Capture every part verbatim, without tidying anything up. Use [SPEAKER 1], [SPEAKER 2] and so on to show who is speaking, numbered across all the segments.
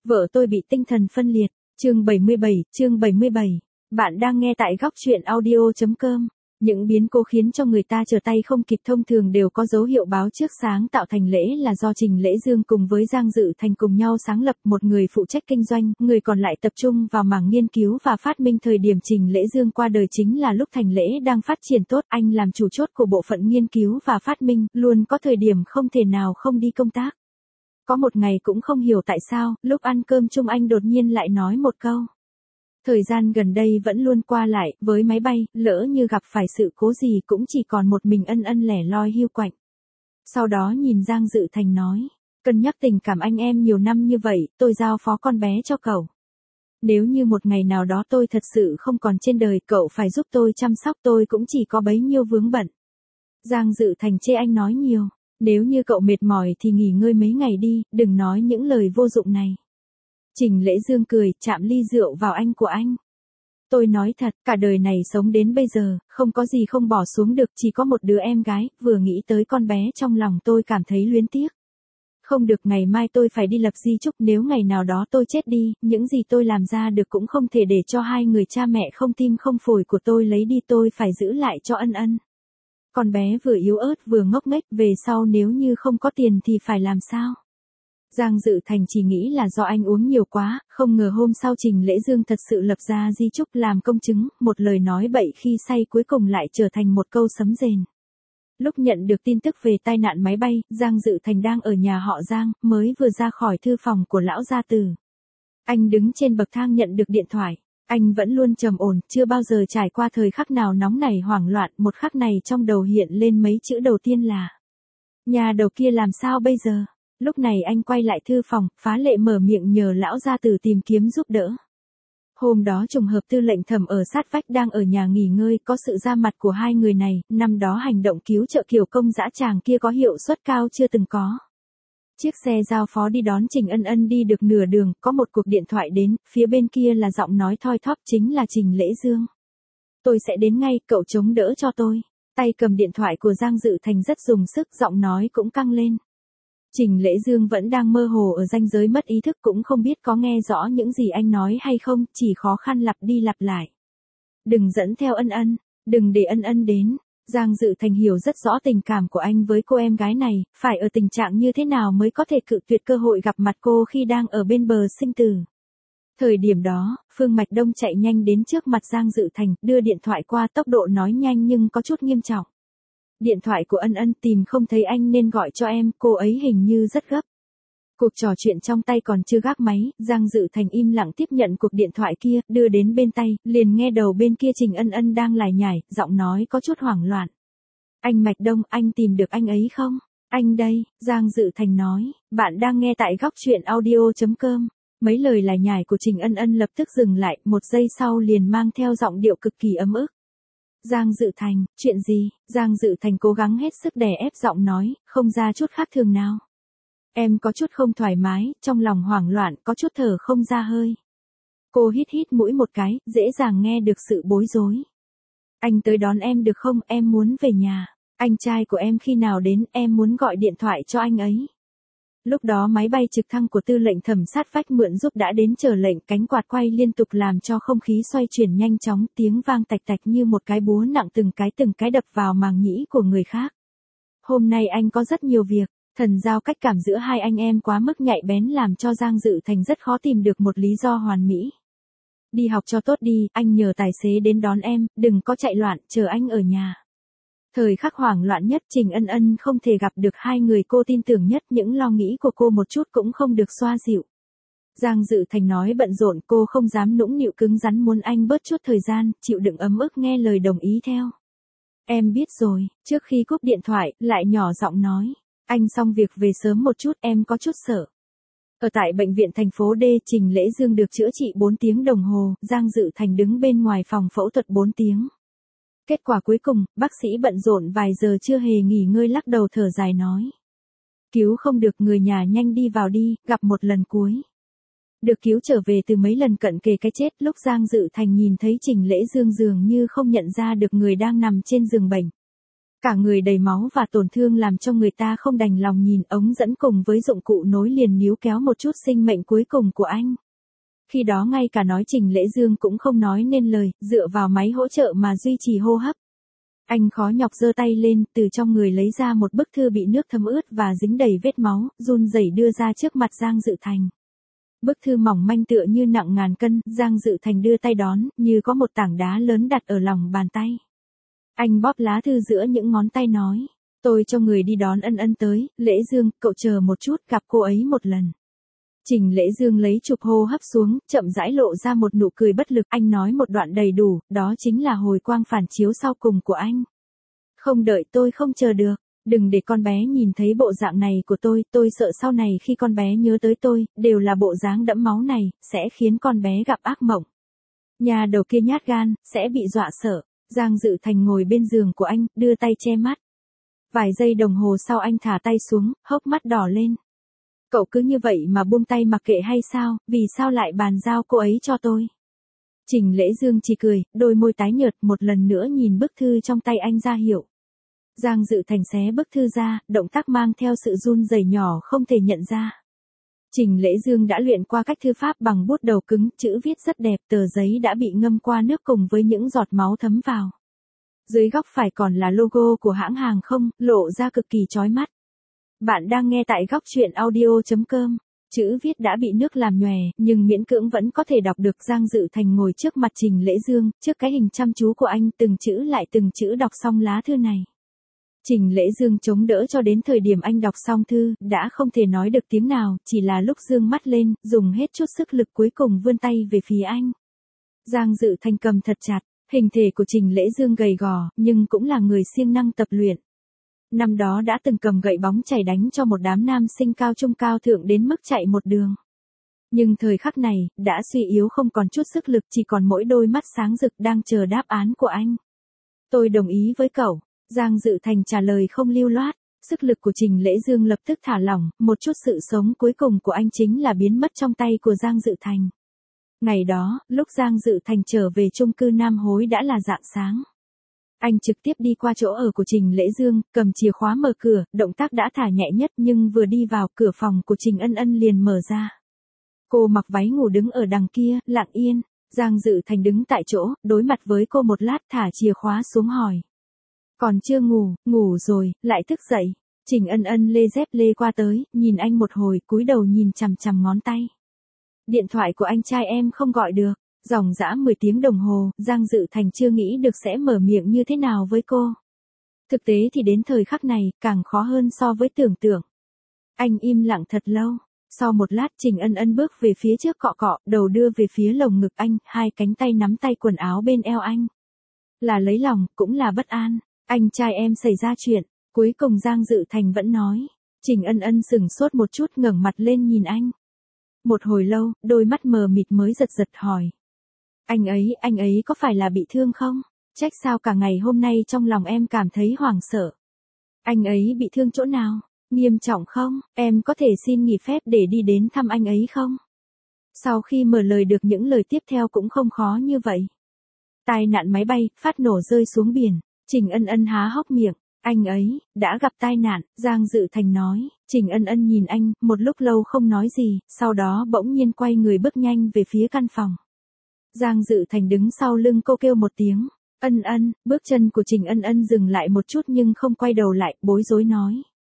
[SPEAKER 1] Vợ tôi bị tinh thần phân liệt. Chương bảy mươi bảy, chương bảy mươi bảy. Bạn đang nghe tại góc truyện audio chấm com. Những biến cố khiến cho người ta trở tay không kịp thông thường đều có dấu hiệu báo trước sáng tạo thành lễ là do Trình Lễ Dương cùng với Giang Dự Thành cùng nhau sáng lập, một người phụ trách kinh doanh, người còn lại tập trung vào mảng nghiên cứu và phát minh. Thời điểm Trình Lễ Dương qua đời chính là lúc Thành Lễ đang phát triển tốt, anh làm chủ chốt của bộ phận nghiên cứu và phát minh, luôn có thời điểm không thể nào không đi công tác. Có một ngày cũng không hiểu tại sao, lúc ăn cơm chung anh đột nhiên lại nói một câu. Thời gian gần đây vẫn luôn qua lại, với máy bay, lỡ như gặp phải sự cố gì cũng chỉ còn một mình Ân Ân lẻ loi hiu quạnh. Sau đó nhìn Giang Dự Thành nói, cân nhắc tình cảm anh em nhiều năm như vậy, tôi giao phó con bé cho cậu. Nếu như một ngày nào đó tôi thật sự không còn trên đời, cậu phải giúp tôi chăm sóc, tôi cũng chỉ có bấy nhiêu vướng bận. Giang Dự Thành chê anh nói nhiều, nếu như cậu mệt mỏi thì nghỉ ngơi mấy ngày đi, đừng nói những lời vô dụng này. Trình Lễ Dương cười, chạm ly rượu vào anh của anh. Tôi nói thật, cả đời này sống đến bây giờ, không có gì không bỏ xuống được, chỉ có một đứa em gái, vừa nghĩ tới con bé trong lòng tôi cảm thấy luyến tiếc. Không được, ngày mai tôi phải đi lập di chúc, nếu ngày nào đó tôi chết đi, những gì tôi làm ra được cũng không thể để cho hai người cha mẹ không tim không phổi của tôi lấy đi, tôi phải giữ lại cho Ân Ân. Con bé vừa yếu ớt vừa ngốc nghếch, về sau nếu như không có tiền thì phải làm sao? Giang Dự Thành chỉ nghĩ là do anh uống nhiều quá, không ngờ hôm sau Trình Lễ Dương thật sự lập ra di chúc làm công chứng, một lời nói bậy khi say cuối cùng lại trở thành một câu sấm rền. Lúc nhận được tin tức về tai nạn máy bay, Giang Dự Thành đang ở nhà họ Giang, mới vừa ra khỏi thư phòng của lão gia tử. Anh đứng trên bậc thang nhận được điện thoại. Anh vẫn luôn trầm ổn, chưa bao giờ trải qua thời khắc nào nóng nảy hoảng loạn, một khắc này trong đầu hiện lên mấy chữ đầu tiên là nhà đầu kia làm sao bây giờ? Lúc này anh quay lại thư phòng, phá lệ mở miệng nhờ lão gia tử tìm kiếm giúp đỡ. Hôm đó trùng hợp Tư lệnh Thẩm ở sát vách đang ở nhà nghỉ ngơi, có sự ra mặt của hai người này, năm đó hành động cứu trợ Kiều Công dã tràng kia có hiệu suất cao chưa từng có. Chiếc xe giao phó đi đón Trình Ân Ân đi được nửa đường, có một cuộc điện thoại đến, phía bên kia là giọng nói thoi thóp, chính là Trình Lễ Dương. Tôi sẽ đến ngay, cậu chống đỡ cho tôi. Tay cầm điện thoại của Giang Dự Thành rất dùng sức, giọng nói cũng căng lên. Trình Lễ Dương vẫn đang mơ hồ ở ranh giới mất ý thức, cũng không biết có nghe rõ những gì anh nói hay không, chỉ khó khăn lặp đi lặp lại. Đừng dẫn theo Ân Ân, đừng để Ân Ân đến. Giang Dự Thành hiểu rất rõ tình cảm của anh với cô em gái này, phải ở tình trạng như thế nào mới có thể cự tuyệt cơ hội gặp mặt cô khi đang ở bên bờ sinh tử. Thời điểm đó, Phương Mạch Đông chạy nhanh đến trước mặt Giang Dự Thành, đưa điện thoại qua, tốc độ nói nhanh nhưng có chút nghiêm trọng. Điện thoại của Ân Ân, tìm không thấy anh nên gọi cho em, cô ấy hình như rất gấp. Cuộc trò chuyện trong tay còn chưa gác máy, Giang Dự Thành im lặng tiếp nhận cuộc điện thoại kia, đưa đến bên tay, liền nghe đầu bên kia Trình Ân Ân đang lải nhải, giọng nói có chút hoảng loạn. Anh Mạch Đông, anh tìm được anh ấy không? Anh đây, Giang Dự Thành nói, bạn đang nghe tại góc truyện audio chấm com. Mấy lời lải nhải của Trình Ân Ân lập tức dừng lại, một giây sau liền mang theo giọng điệu cực kỳ ấm ức. Giang Dự Thành, chuyện gì? Giang Dự Thành cố gắng hết sức đè ép giọng nói, không ra chút khác thường nào. Em có chút không thoải mái, trong lòng hoảng loạn, có chút thở không ra hơi. Cô hít hít mũi một cái, dễ dàng nghe được sự bối rối. Anh tới đón em được không, em muốn về nhà. Anh trai của em khi nào đến, em muốn gọi điện thoại cho anh ấy. Lúc đó máy bay trực thăng của Tư lệnh Thẩm sát vách mượn giúp đã đến chờ lệnh, cánh quạt quay liên tục làm cho không khí xoay chuyển nhanh chóng, tiếng vang tạch tạch như một cái búa nặng từng cái từng cái đập vào màng nhĩ của người khác. Hôm nay anh có rất nhiều việc, thần giao cách cảm giữa hai anh em quá mức nhạy bén làm cho Giang Dự Thành rất khó tìm được một lý do hoàn mỹ. Đi học cho tốt đi, anh nhờ tài xế đến đón em, đừng có chạy loạn, chờ anh ở nhà. Thời khắc hoảng loạn nhất, Trình Ân Ân không thể gặp được hai người cô tin tưởng nhất, những lo nghĩ của cô một chút cũng không được xoa dịu. Giang Dự Thành nói bận rộn, cô không dám nũng nịu cứng rắn, muốn anh bớt chút thời gian, chịu đựng ấm ức nghe lời đồng ý theo. Em biết rồi, trước khi cúp điện thoại, lại nhỏ giọng nói, anh xong việc về sớm một chút, em có chút sợ. Ở tại bệnh viện thành phố D, Trình Lễ Dương được chữa trị bốn tiếng đồng hồ, Giang Dự Thành đứng bên ngoài phòng phẫu thuật bốn tiếng. Kết quả cuối cùng, bác sĩ bận rộn vài giờ chưa hề nghỉ ngơi, lắc đầu thở dài nói. Cứu không được, người nhà nhanh đi vào đi, gặp một lần cuối. Được cứu trở về từ mấy lần cận kề cái chết, lúc Giang Dự Thành nhìn thấy Trình Lễ Dương dường như không nhận ra được người đang nằm trên giường bệnh. Cả người đầy máu và tổn thương làm cho người ta không đành lòng nhìn ống dẫn cùng với dụng cụ nối liền níu kéo một chút sinh mệnh cuối cùng của anh. Khi đó ngay cả nói Trình Lễ Dương cũng không nói nên lời, dựa vào máy hỗ trợ mà duy trì hô hấp. Anh khó nhọc giơ tay lên, từ trong người lấy ra một bức thư bị nước thấm ướt và dính đầy vết máu, run rẩy đưa ra trước mặt Giang Dự Thành. Bức thư mỏng manh tựa như nặng ngàn cân, Giang Dự Thành đưa tay đón, như có một tảng đá lớn đặt ở lòng bàn tay. Anh bóp lá thư giữa những ngón tay nói, tôi cho người đi đón Ân Ân tới, Lễ Dương, cậu chờ một chút, gặp cô ấy một lần. Trình Lễ Dương lấy chụp hô hấp xuống, chậm rãi lộ ra một nụ cười bất lực, anh nói một đoạn đầy đủ, đó chính là hồi quang phản chiếu sau cùng của anh. Không đợi tôi không chờ được, đừng để con bé nhìn thấy bộ dạng này của tôi, tôi sợ sau này khi con bé nhớ tới tôi, đều là bộ dáng đẫm máu này, sẽ khiến con bé gặp ác mộng. Nhà đầu kia nhát gan, sẽ bị dọa sợ. Giang Dự Thành ngồi bên giường của anh, đưa tay che mắt. Vài giây đồng hồ sau anh thả tay xuống, hốc mắt đỏ lên. Cậu cứ như vậy mà buông tay mặc kệ hay sao, vì sao lại bàn giao cô ấy cho tôi? Trình Lễ Dương chỉ cười, đôi môi tái nhợt, một lần nữa nhìn bức thư trong tay anh ra hiệu. Giang Dự Thành xé bức thư ra, động tác mang theo sự run rẩy nhỏ không thể nhận ra. Trình Lễ Dương đã luyện qua cách thư pháp bằng bút đầu cứng, chữ viết rất đẹp, tờ giấy đã bị ngâm qua nước cùng với những giọt máu thấm vào. Dưới góc phải còn là logo của hãng hàng không, lộ ra cực kỳ chói mắt. Bạn đang nghe tại góc truyện audio chấm com. Chữ viết đã bị nước làm nhòe, nhưng miễn cưỡng vẫn có thể đọc được. Giang Dự Thành ngồi trước mặt Trình Lễ Dương, trước cái hình chăm chú của anh, từng chữ lại từng chữ đọc xong lá thư này. Trình Lễ Dương chống đỡ cho đến thời điểm anh đọc xong thư, đã không thể nói được tiếng nào, chỉ là lúc dương mắt lên, dùng hết chút sức lực cuối cùng vươn tay về phía anh. Giang Dự Thành cầm thật chặt, hình thể của Trình Lễ Dương gầy gò, nhưng cũng là người siêng năng tập luyện. Năm đó đã từng cầm gậy bóng chày đánh cho một đám nam sinh cao trung cao thượng đến mức chạy một đường. Nhưng thời khắc này, đã suy yếu không còn chút sức lực, chỉ còn mỗi đôi mắt sáng rực đang chờ đáp án của anh. Tôi đồng ý với cậu. Giang Dự Thành trả lời không lưu loát, sức lực của Trình Lễ Dương lập tức thả lỏng, một chút sự sống cuối cùng của anh chính là biến mất trong tay của Giang Dự Thành. Ngày đó, lúc Giang Dự Thành trở về chung cư Nam Hối đã là rạng sáng. Anh trực tiếp đi qua chỗ ở của Trình Lễ Dương, cầm chìa khóa mở cửa, động tác đã thả nhẹ nhất nhưng vừa đi vào cửa phòng của Trình Ân Ân liền mở ra. Cô mặc váy ngủ đứng ở đằng kia, lặng yên, Giang Dự Thành đứng tại chỗ, đối mặt với cô một lát thả chìa khóa xuống hỏi. Còn chưa ngủ, ngủ rồi, lại thức dậy. Trình Ân Ân lê dép lê qua tới, nhìn anh một hồi, cúi đầu nhìn chằm chằm ngón tay. Điện thoại của anh trai em không gọi được, dòng dã mười tiếng đồng hồ, Giang Dự Thành chưa nghĩ được sẽ mở miệng như thế nào với cô. Thực tế thì đến thời khắc này, càng khó hơn so với tưởng tượng. Anh im lặng thật lâu. Sau một lát Trình Ân Ân bước về phía trước cọ cọ, đầu đưa về phía lồng ngực anh, hai cánh tay nắm tay quần áo bên eo anh. Là lấy lòng, cũng là bất an. Anh trai em xảy ra chuyện, cuối cùng Giang Dự Thành vẫn nói. Trình Ân Ân sừng sốt một chút ngẩng mặt lên nhìn anh. Một hồi lâu, đôi mắt mờ mịt mới giật giật hỏi. Anh ấy, anh ấy có phải là bị thương không? Trách sao cả ngày hôm nay trong lòng em cảm thấy hoảng sợ. Anh ấy bị thương chỗ nào? Nghiêm trọng không? Em có thể xin nghỉ phép để đi đến thăm anh ấy không? Sau khi mở lời được những lời tiếp theo cũng không khó như vậy. Tai nạn máy bay, phát nổ rơi xuống biển. Trình Ân Ân há hốc miệng, anh ấy, đã gặp tai nạn, Giang Dự Thành nói. Trình Ân Ân nhìn anh, một lúc lâu không nói gì, sau đó bỗng nhiên quay người bước nhanh về phía căn phòng. Giang Dự Thành đứng sau lưng cô kêu một tiếng, Ân Ân, bước chân của Trình Ân Ân dừng lại một chút nhưng không quay đầu lại, bối rối nói.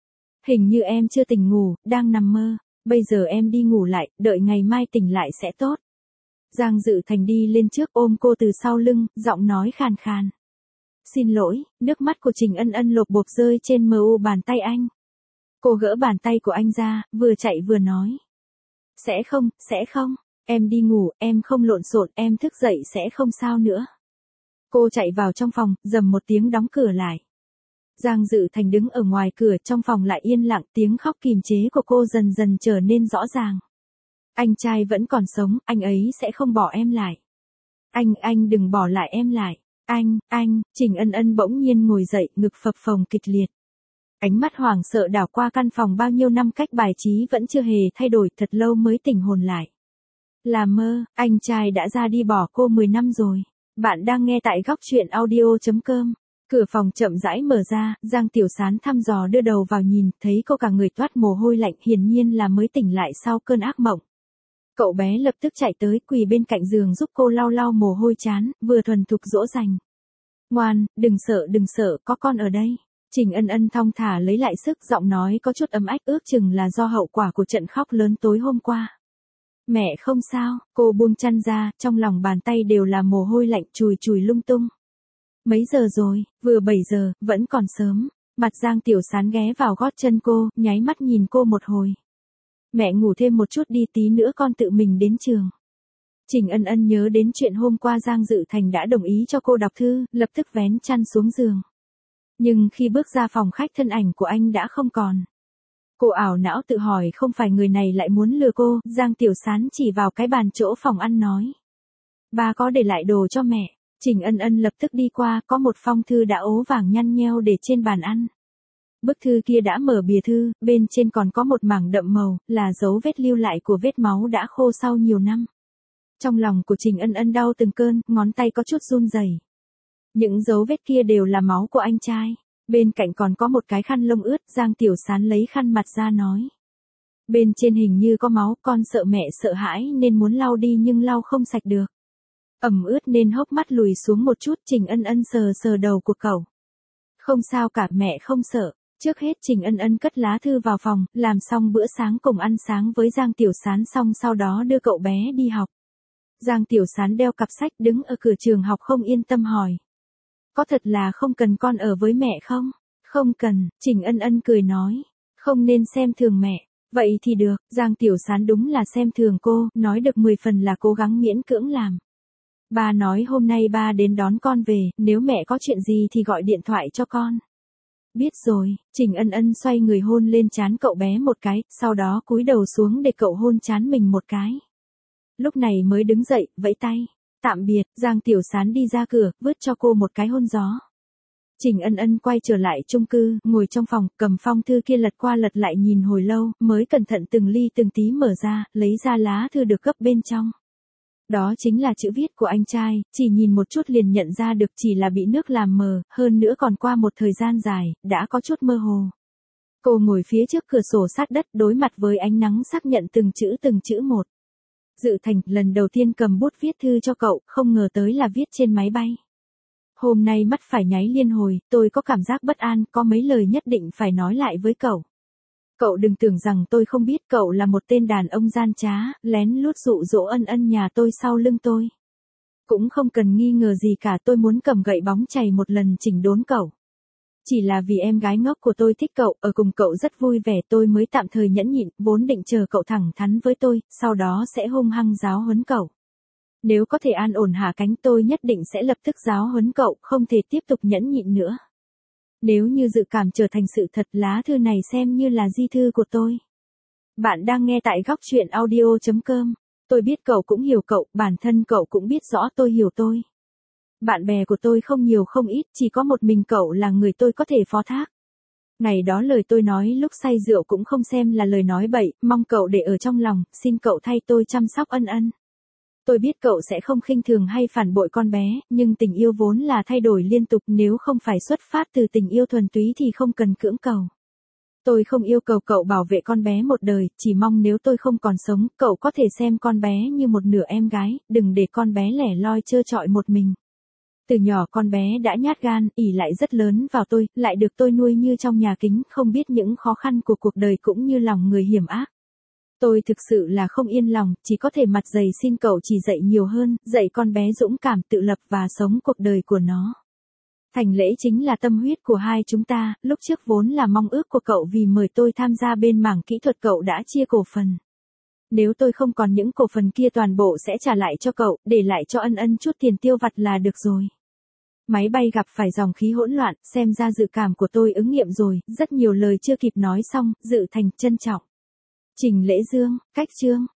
[SPEAKER 1] Hình như em chưa tỉnh ngủ, đang nằm mơ, bây giờ em đi ngủ lại, đợi ngày mai tỉnh lại sẽ tốt. Giang Dự Thành đi lên trước ôm cô từ sau lưng, giọng nói khàn khàn. Xin lỗi, nước mắt của Trình Ân Ân lộp bộp rơi trên mờ u bàn tay anh. Cô gỡ bàn tay của anh ra, vừa chạy vừa nói. Sẽ không, sẽ không, em đi ngủ, em không lộn xộn, em thức dậy sẽ không sao nữa. Cô chạy vào trong phòng, rầm một tiếng đóng cửa lại. Giang Dự Thành đứng ở ngoài cửa, trong phòng lại yên lặng, tiếng khóc kìm chế của cô dần dần trở nên rõ ràng. Anh trai vẫn còn sống, anh ấy sẽ không bỏ em lại. Anh, anh đừng bỏ lại em lại. Anh, anh, Trình Ân Ân bỗng nhiên ngồi dậy, ngực phập phồng kịch liệt. Ánh mắt hoảng sợ đảo qua căn phòng bao nhiêu năm cách bài trí vẫn chưa hề thay đổi, thật lâu mới tỉnh hồn lại. Là mơ, anh trai đã ra đi bỏ cô mười năm rồi. Bạn đang nghe tại góc truyện audio chấm com. Cửa phòng chậm rãi mở ra, Giang Tiểu Sán thăm dò đưa đầu vào nhìn, thấy cô cả người toát mồ hôi lạnh, hiển nhiên là mới tỉnh lại sau cơn ác mộng. Cậu bé lập tức chạy tới, quỳ bên cạnh giường giúp cô lau lau mồ hôi trán, vừa thuần thục dỗ dành. Ngoan, đừng sợ đừng sợ, có con ở đây. Trình Ân Ân thong thả lấy lại sức, giọng nói có chút ấm ách, ước chừng là do hậu quả của trận khóc lớn tối hôm qua. Mẹ không sao, cô buông chăn ra, trong lòng bàn tay đều là mồ hôi lạnh chùi chùi lung tung. Mấy giờ rồi, vừa bảy giờ, vẫn còn sớm. Mặt Giang Tiểu Sán ghé vào gót chân cô, nháy mắt nhìn cô một hồi. Mẹ ngủ thêm một chút đi, tí nữa con tự mình đến trường. Trình Ân Ân nhớ đến chuyện hôm qua Giang Dự Thành đã đồng ý cho cô đọc thư, lập tức vén chăn xuống giường. Nhưng khi bước ra phòng khách thân ảnh của anh đã không còn. Cô ảo não tự hỏi không phải người này lại muốn lừa cô, Giang Tiểu Sán chỉ vào cái bàn chỗ phòng ăn nói. Ba có để lại đồ cho mẹ. Trình Ân Ân lập tức đi qua, có một phong thư đã ố vàng nhăn nheo để trên bàn ăn. Bức thư kia đã mở bìa thư, bên trên còn có một mảng đậm màu, là dấu vết lưu lại của vết máu đã khô sau nhiều năm. Trong lòng của Trình Ân Ân đau từng cơn, ngón tay có chút run rẩy. Những dấu vết kia đều là máu của anh trai. Bên cạnh còn có một cái khăn lông ướt, Giang Tiểu Sán lấy khăn mặt ra nói. Bên trên hình như có máu, con sợ mẹ sợ hãi nên muốn lau đi nhưng lau không sạch được. Ẩm ướt nên hốc mắt lùi xuống một chút, Trình Ân Ân sờ sờ đầu của cậu. Không sao cả, mẹ không sợ. Trước hết Trình Ân Ân cất lá thư vào phòng, làm xong bữa sáng cùng ăn sáng với Giang Tiểu Sán xong sau đó đưa cậu bé đi học. Giang Tiểu Sán đeo cặp sách đứng ở cửa trường học không yên tâm hỏi. Có thật là không cần con ở với mẹ không? Không cần, Trình Ân Ân cười nói. Không nên xem thường mẹ. Vậy thì được, Giang Tiểu Sán đúng là xem thường cô, nói được mười phần là cố gắng miễn cưỡng làm. Ba nói hôm nay ba đến đón con về, nếu mẹ có chuyện gì thì gọi điện thoại cho con. Biết rồi, Trình Ân Ân xoay người hôn lên trán cậu bé một cái, sau đó cúi đầu xuống để cậu hôn trán mình một cái. Lúc này mới đứng dậy, vẫy tay. Tạm biệt, Giang Tiểu Sán đi ra cửa, vứt cho cô một cái hôn gió. Trình Ân Ân quay trở lại chung cư, ngồi trong phòng, cầm phong thư kia lật qua lật lại nhìn hồi lâu, mới cẩn thận từng ly từng tí mở ra, lấy ra lá thư được gấp bên trong. Đó chính là chữ viết của anh trai, chỉ nhìn một chút liền nhận ra được chỉ là bị nước làm mờ, hơn nữa còn qua một thời gian dài, đã có chút mơ hồ. Cô ngồi phía trước cửa sổ sát đất đối mặt với ánh nắng xác nhận từng chữ từng chữ một. Dự Thành, lần đầu tiên cầm bút viết thư cho cậu, không ngờ tới là viết trên máy bay. Hôm nay mắt phải nháy liên hồi, tôi có cảm giác bất an, có mấy lời nhất định phải nói lại với cậu. Cậu đừng tưởng rằng tôi không biết cậu là một tên đàn ông gian trá, lén lút dụ dỗ Ân Ân nhà tôi sau lưng tôi. Cũng không cần nghi ngờ gì cả, tôi muốn cầm gậy bóng chày một lần chỉnh đốn cậu. Chỉ là vì em gái ngốc của tôi thích cậu, ở cùng cậu rất vui vẻ tôi mới tạm thời nhẫn nhịn, vốn định chờ cậu thẳng thắn với tôi, sau đó sẽ hung hăng giáo huấn cậu. Nếu có thể an ổn hạ cánh tôi nhất định sẽ lập tức giáo huấn cậu, không thể tiếp tục nhẫn nhịn nữa. Nếu như dự cảm trở thành sự thật, lá thư này xem như là di thư của tôi. Bạn đang nghe tại góc truyện audio chấm com. Tôi biết cậu cũng hiểu cậu, bản thân cậu cũng biết rõ tôi hiểu tôi. Bạn bè của tôi không nhiều không ít, chỉ có một mình cậu là người tôi có thể phó thác. Ngày đó lời tôi nói lúc say rượu cũng không xem là lời nói bậy, mong cậu để ở trong lòng, xin cậu thay tôi chăm sóc Ân Ân. Tôi biết cậu sẽ không khinh thường hay phản bội con bé, nhưng tình yêu vốn là thay đổi liên tục, nếu không phải xuất phát từ tình yêu thuần túy thì không cần cưỡng cầu. Tôi không yêu cầu cậu bảo vệ con bé một đời, chỉ mong nếu tôi không còn sống, cậu có thể xem con bé như một nửa em gái, đừng để con bé lẻ loi trơ trọi một mình. Từ nhỏ con bé đã nhát gan, ỷ lại rất lớn vào tôi, lại được tôi nuôi như trong nhà kính, không biết những khó khăn của cuộc đời cũng như lòng người hiểm ác. Tôi thực sự là không yên lòng, chỉ có thể mặt dày xin cậu chỉ dạy nhiều hơn, dạy con bé dũng cảm tự lập và sống cuộc đời của nó. Thành lễ chính là tâm huyết của hai chúng ta, lúc trước vốn là mong ước của cậu vì mời tôi tham gia bên mảng kỹ thuật cậu đã chia cổ phần. Nếu tôi không còn những cổ phần kia toàn bộ sẽ trả lại cho cậu, để lại cho Ân Ân chút tiền tiêu vặt là được rồi. Máy bay gặp phải dòng khí hỗn loạn, xem ra dự cảm của tôi ứng nghiệm rồi, rất nhiều lời chưa kịp nói xong, Dự Thành trân trọng. Trình Lễ Dương, cách chương.